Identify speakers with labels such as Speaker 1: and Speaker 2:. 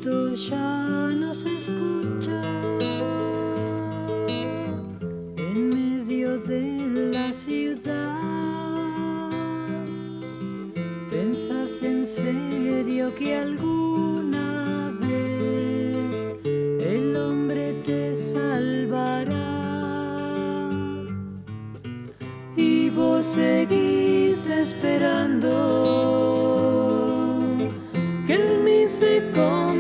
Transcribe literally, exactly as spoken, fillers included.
Speaker 1: grito ya no se escucha en medio de la ciudad. ¿Pensás en serio que alguna vez el hombre te salvará? Y vos seguís esperando que el mí se convierta